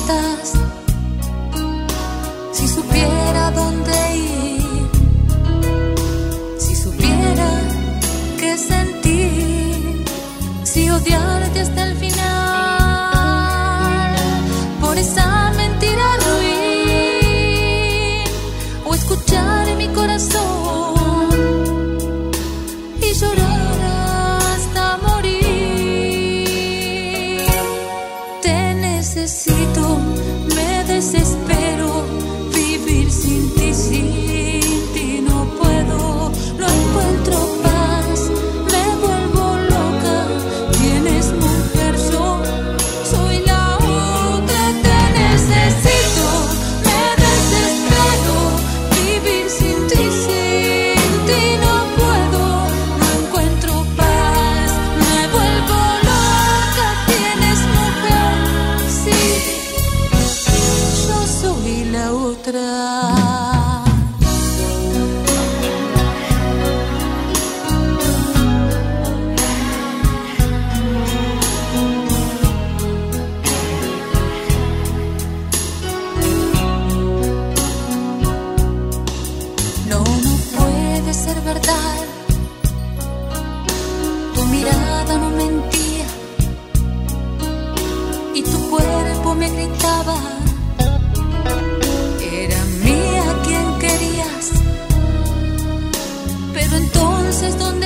estás. Si supiera dónde ir, si supiera qué sentir, si odiarte hasta el final, por esa mentira ruin, o escuchar mi corazón y llorar hasta morir. Te necesito, me desespero, vivir sin ti no puedo, no encuentro paz, me vuelvo loca. Tienes mujer, yo soy la otra. Te necesito, me desespero, vivir sin ti no puedo, no encuentro paz, me vuelvo loca. Tienes mujer, sí, yo soy la otra. No, no puede ser verdad. Tu mirada no mentía y tu cuerpo me gritaba. Era mía quien querías, pero entonces ¿dónde